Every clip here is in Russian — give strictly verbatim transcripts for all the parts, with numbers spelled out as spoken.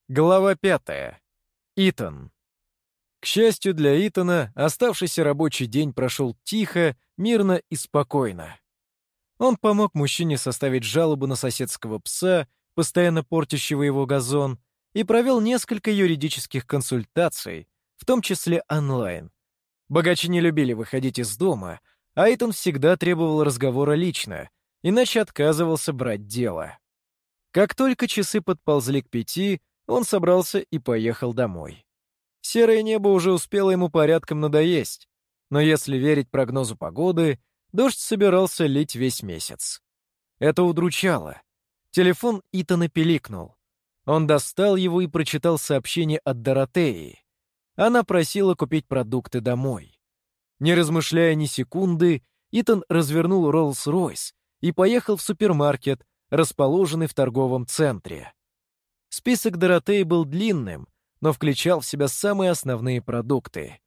Глава пятая. Итан. К счастью для Итана, оставшийся рабочий день прошел тихо, мирно и спокойно. Он помог мужчине составить жалобу на соседского пса, постоянно портящего его газон, и провел несколько юридических консультаций, в том числе онлайн. Богачи не любили выходить из дома, а Итан всегда требовал разговора лично, иначе отказывался брать дело. Как только часы подползли к пяти, он собрался и поехал домой. Серое небо уже успело ему порядком надоесть, но если верить прогнозу погоды, дождь собирался лить весь месяц. Это удручало. Телефон Итана пиликнул. Он достал его и прочитал сообщение от Доротеи. Она просила купить продукты домой. Не размышляя ни секунды, Итан развернул Роллс-Ройс и поехал в супермаркет, расположенный в торговом центре. Список Доротеи был длинным, но включал в себя самые основные продукты.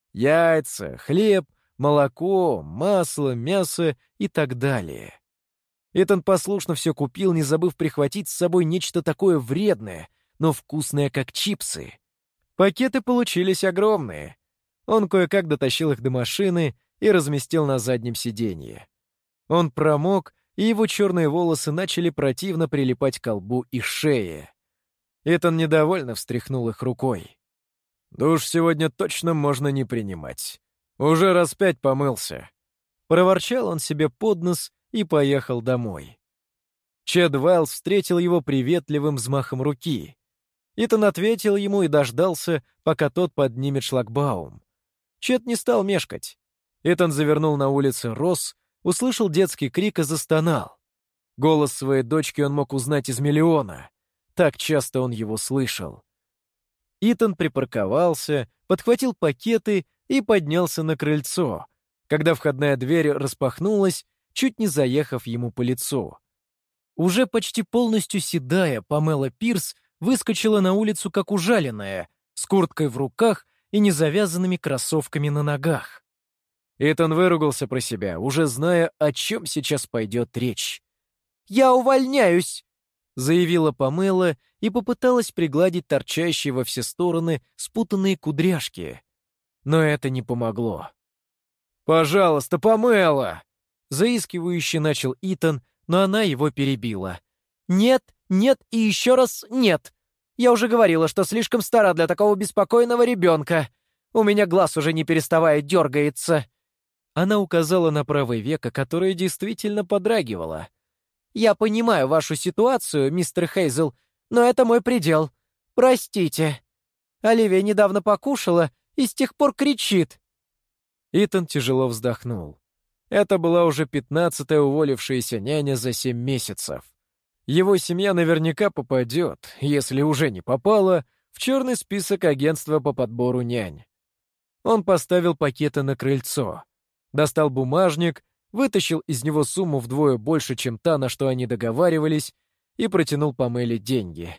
Яйца, хлеб, молоко, масло, мясо и так далее. Итан послушно все купил, не забыв прихватить с собой нечто такое вредное, но вкусное, как чипсы. Пакеты получились огромные. Он кое-как дотащил их до машины и разместил на заднем сиденье. Он промок, и его черные волосы начали противно прилипать к лбу и шее. Итан недовольно встряхнул их рукой. «Душ сегодня точно можно не принимать. Уже раз пять помылся». Проворчал он себе под нос и поехал домой. Чед Вайлз встретил его приветливым взмахом руки. Итан ответил ему и дождался, пока тот поднимет шлагбаум. Чед не стал мешкать. Итан завернул на улицу Росс, услышал детский крик и застонал. Голос своей дочки он мог узнать из миллиона. Так часто он его слышал. Итан припарковался, подхватил пакеты и поднялся на крыльцо, когда входная дверь распахнулась, чуть не заехав ему по лицу. Уже почти полностью седая Памела Пирс выскочила на улицу как ужаленная, с курткой в руках и незавязанными кроссовками на ногах. Итан выругался про себя, уже зная, о чем сейчас пойдет речь. «Я увольняюсь!» — заявила Памела и попыталась пригладить торчащие во все стороны спутанные кудряшки. Но это не помогло. «Пожалуйста, Памела!» — заискивающе начал Итан, но она его перебила. «Нет, нет и еще раз нет. Я уже говорила, что слишком стара для такого беспокойного ребенка. У меня глаз уже не переставая дергается». Она указала на правое веко, которое действительно подрагивало. «Я понимаю вашу ситуацию, мистер Хейзел, но это мой предел. Простите. Оливия недавно покушала и с тех пор кричит». Итан тяжело вздохнул. Это была уже пятнадцатая уволившаяся няня за семь месяцев. Его семья наверняка попадет, если уже не попала, в черный список агентства по подбору нянь. Он поставил пакеты на крыльцо, достал бумажник, вытащил из него сумму вдвое больше, чем та, на что они договаривались, и протянул Памеле деньги.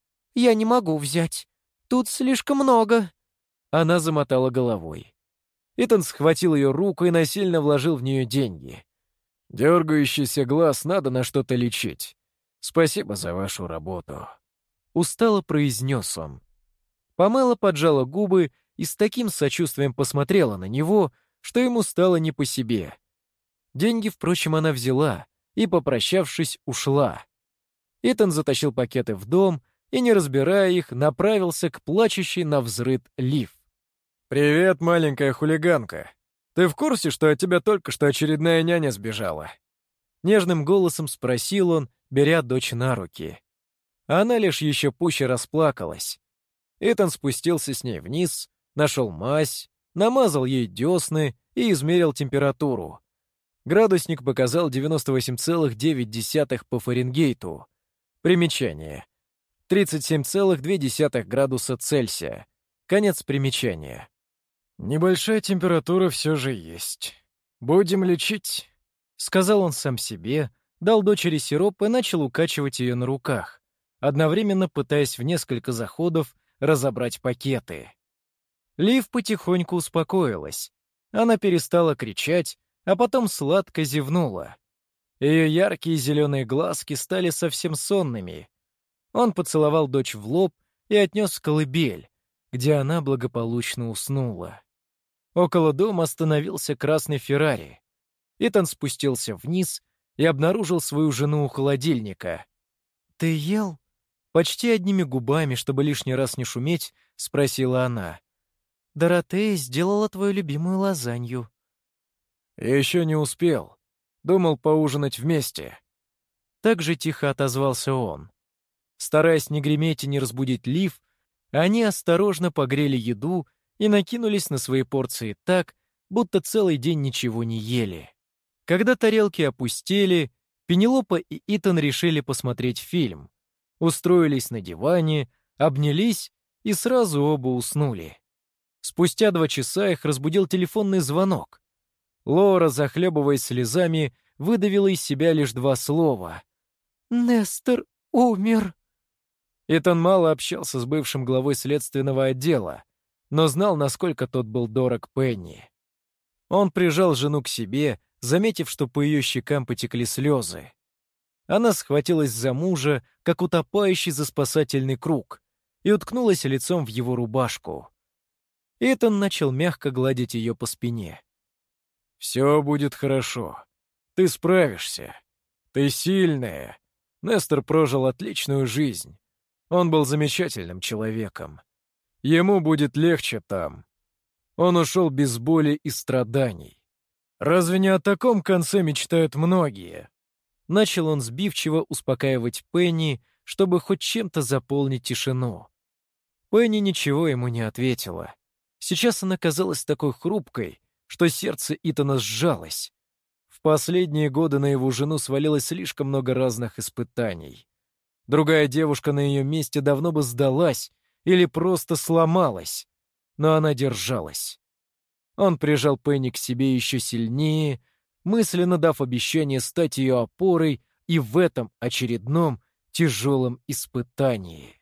«Я не могу взять. Тут слишком много». Она замотала головой. Итан схватил ее руку и насильно вложил в нее деньги. «Дергающийся глаз надо на что-то лечить. Спасибо за вашу работу». Устало произнес он. Памела поджала губы и с таким сочувствием посмотрела на него, что ему стало не по себе. Деньги, впрочем, она взяла и, попрощавшись, ушла. Итан затащил пакеты в дом и, не разбирая их, направился к плачущей навзрыд Лив. «Привет, маленькая хулиганка. Ты в курсе, что от тебя только что очередная няня сбежала?» Нежным голосом спросил он, беря дочь на руки. Она лишь еще пуще расплакалась. Итан спустился с ней вниз, нашел мазь, намазал ей десны и измерил температуру. Градусник показал девяносто восемь целых девять десятых по Фаренгейту. Примечание. тридцать семь целых две десятых градуса Цельсия. Конец примечания. «Небольшая температура все же есть. Будем лечить», — сказал он сам себе, дал дочери сироп и начал укачивать ее на руках, одновременно пытаясь в несколько заходов разобрать пакеты. Лив потихоньку успокоилась. Она перестала кричать, а потом сладко зевнула. Ее яркие зеленые глазки стали совсем сонными. Он поцеловал дочь в лоб и отнес в колыбель, где она благополучно уснула. Около дома остановился красный Феррари. Итан спустился вниз и обнаружил свою жену у холодильника. «Ты ел?» Почти одними губами, чтобы лишний раз не шуметь, спросила она. «Доротея сделала твою любимую лазанью». «Еще не успел. Думал поужинать вместе». Так же тихо отозвался он. Стараясь не греметь и не разбудить Лив, они осторожно погрели еду и накинулись на свои порции так, будто целый день ничего не ели. Когда тарелки опустели, Пенелопа и Итан решили посмотреть фильм. Устроились на диване, обнялись и сразу оба уснули. Спустя два часа их разбудил телефонный звонок. Лора, захлебываясь слезами, выдавила из себя лишь два слова. «Нестор умер». Итан мало общался с бывшим главой следственного отдела, но знал, насколько тот был дорог Пенни. Он прижал жену к себе, заметив, что по ее щекам потекли слезы. Она схватилась за мужа, как утопающий за спасательный круг, и уткнулась лицом в его рубашку. Итан начал мягко гладить ее по спине. «Все будет хорошо. Ты справишься. Ты сильная. Нестор прожил отличную жизнь. Он был замечательным человеком. Ему будет легче там. Он ушел без боли и страданий. Разве не о таком конце мечтают многие?» Начал он сбивчиво успокаивать Пенни, чтобы хоть чем-то заполнить тишину. Пенни ничего ему не ответила. Сейчас она казалась такой хрупкой, что сердце Итана сжалось. В последние годы на его жену свалилось слишком много разных испытаний. Другая девушка на ее месте давно бы сдалась или просто сломалась, но она держалась. Он прижал Пенни к себе еще сильнее, мысленно дав обещание стать ее опорой и в этом очередном тяжелом испытании.